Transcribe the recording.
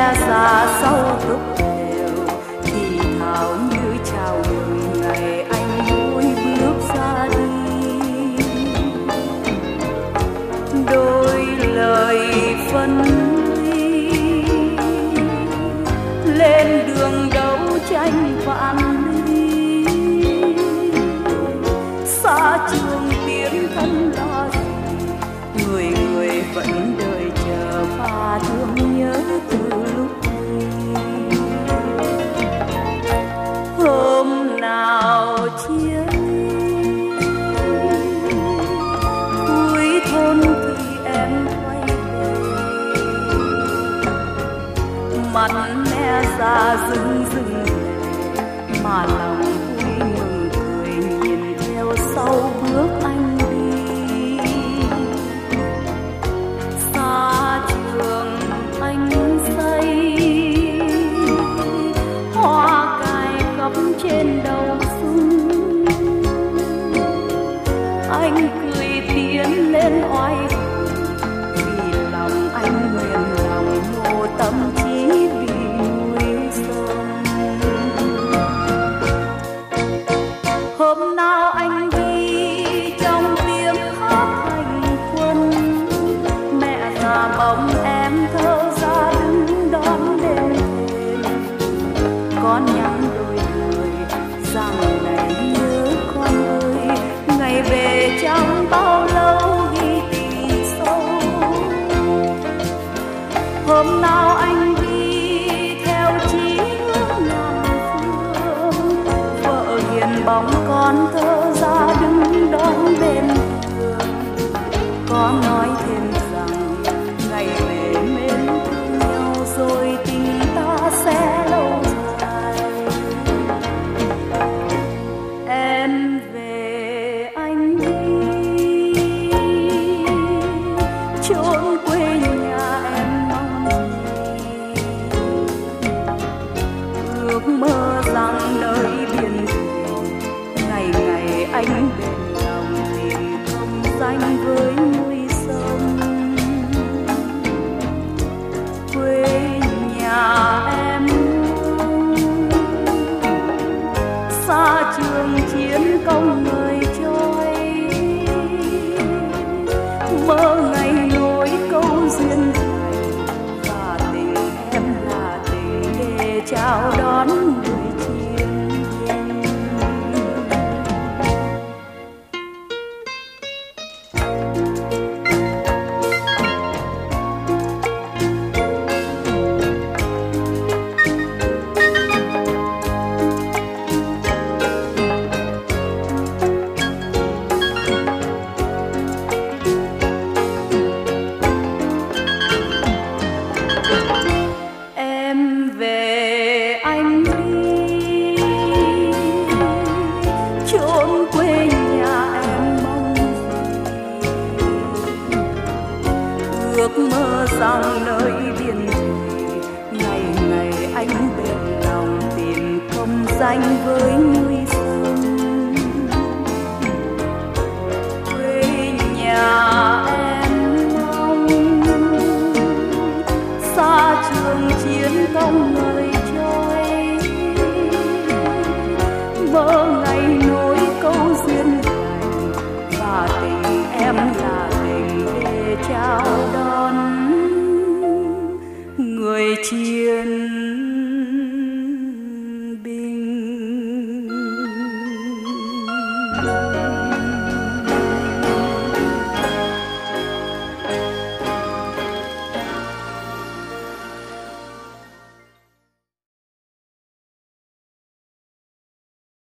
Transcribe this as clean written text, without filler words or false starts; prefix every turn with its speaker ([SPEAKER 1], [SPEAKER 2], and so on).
[SPEAKER 1] mẹ già sau túc đều thì thào như chào mừng ngày anh vui bước ra đi. Đôi lời phân ly lên đường đấu tranh vạn ly, xa trường tiến thân lo gì, người người vẫn đợi chờ và thương nhớ từ lúc đi. Hôm nào chia ly cuối thôn thì em quay về, mặt mẹ già rưng rưng mà lòng vui mừng cười nhìn theo sau bước anh đi. Xa trường anh xây hoa cài cắm trên đầu sung, anh cười tiến lên oai vì lòng anh nguyện lòng mô tâm trí vì núi sông. Hôm nào anh đi trong tiếng hát hành quân, mẹ già bóng em thơ ra đứng đón đêm thềm. Con nhắn đôi lời rằng này nhớ con ơi, ngày về chẳng bao lâu ghi tình sâu. Hôm nào anh đi theo chí hướng ngàn phương, vợ hiền bóng con thơ ra đứng đón bên đường. Có nói thêm rằng ngày về mến thương nhau rồi tình ta sẽ lâu dài. Em về anh đi chốn quê nhà em mong gì, ước mơ rằng nơi biển thuyền ngày ngày anh bên lòng tìm không danh với núi sông. Quê nhà em xa trường chiến công người trôi, mơ ngày nối câu duyên thành và tình em là tình để chào đón người chiến binh. Em về anh đi chốn quê nhà em mong gì, ước mơ rằng nơi biển thủy ngày ngày anh bên lòng tìm không danh với núi sông. Quê nhà em mong xa trường chiến công